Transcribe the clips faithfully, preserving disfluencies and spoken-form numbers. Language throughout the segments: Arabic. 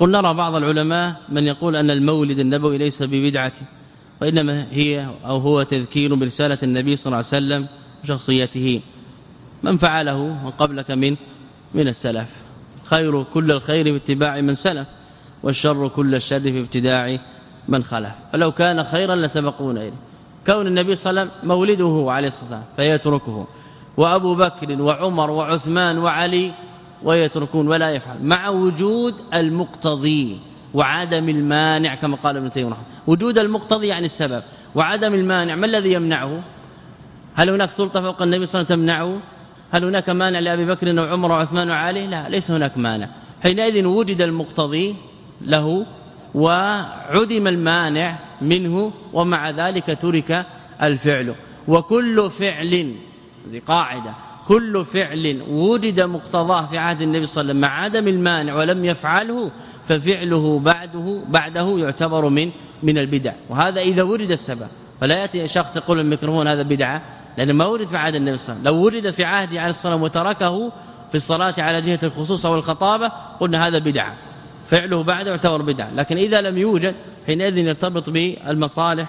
يقول نرى بعض العلماء من يقول أن المولد النبوي ليس ببدعة وإنما هي أو هو تذكير برسالة النبي صلى الله عليه وسلم وشخصيته من فعله وقبلك من من السلف خير كل الخير باتباع من سلف والشر كل الشر في ابتداع من خلف فلو كان خيرا لسبقونا إليه كون النبي صلى الله عليه وسلم مولده عليه الصلاة والسلام فيتركه وأبو بكر وعمر وعثمان وعلي ويتركون ولا يفعل مع وجود المقتضي وعدم المانع كما قال ابن تيمية وجود المقتضي يعني السبب وعدم المانع ما الذي يمنعه هل هناك سلطة فوق النبي صلى الله عليه وسلم تمنعه هل هناك مانع لأبي بكر وعمر وعثمان وعلي لا ليس هناك مانع حينئذ وجد المقتضي له وعدم المانع منه ومع ذلك ترك الفعل وكل فعل هذه قاعدة كل فعل وجد مقتضاه في عهد النبي صلى الله عليه وسلم مع عدم المانع ولم يفعله ففعله بعده بعده يعتبر من من البدع وهذا إذا ورد السبب فلا يأتي شخص يقول الميكروفون هذا بدعة لأن ما ورد في عهد النبي صلى الله عليه وسلم لو ورد في عهده عليه الصلاة والسلام وتركه في الصلاة على جهة الخصوص أو الخطابة قلنا هذا بدعة فعله بعده يعتبر بدعة لكن إذا لم يوجد حينئذ يرتبط بالمصالح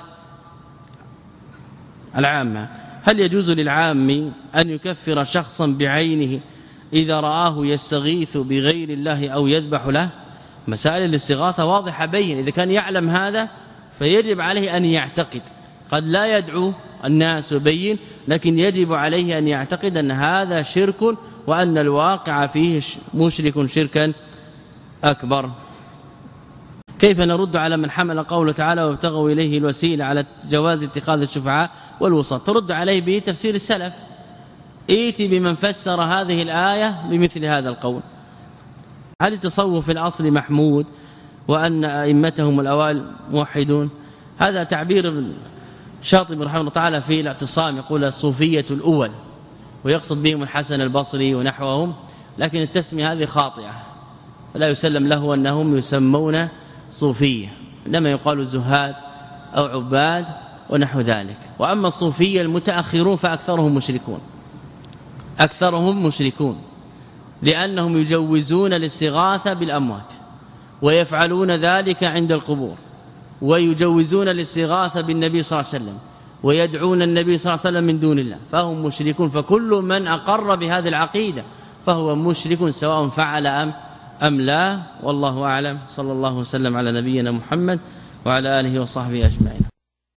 العامة هل يجوز للعام أن يكفر شخصا بعينه إذا رآه يستغيث بغير الله أو يذبح له مسائل الاستغاثة واضحة بين إذا كان يعلم هذا فيجب عليه أن يعتقد قد لا يدعو الناس يبين لكن يجب عليه أن يعتقد أن هذا شرك وأن الواقع فيه مشرك شركا أكبر كيف نرد على من حمل قوله تعالى وابتغوا إليه الوسيلة على جواز اتخاذ الشفعاء والوسط ترد عليه بتفسير السلف ائتي بمن فسر هذه الآية بمثل هذا القول هل التصوف في الأصل محمود وأن أئمتهم الأوائل موحدون هذا تعبير شاطبي رحمه الله تعالى في الاعتصام يقول الصوفية الأول ويقصد بهم الحسن البصري ونحوهم لكن التسمية هذه خاطئة لا يسلم له أنهم يسمون صوفية إنما يقال زهاد أو عباد ونحو ذلك وأما الصوفية المتأخرون فأكثرهم مشركون أكثرهم مشركون لأنهم يجوزون الاستغاثة بالأموات ويفعلون ذلك عند القبور ويجوزون الاستغاثة بالنبي صلى الله عليه وسلم ويدعون النبي صلى الله عليه وسلم من دون الله فهم مشركون فكل من أقر بهذه العقيدة فهو مشرك سواء فعل أم أم لا والله أعلم صلى الله وسلم على نبينا محمد وعلى آله وصحبه أجمعين